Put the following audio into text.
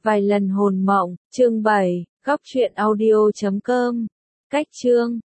Vài lần hồn mộng, chương 7, góc truyện audio.com. Cách chương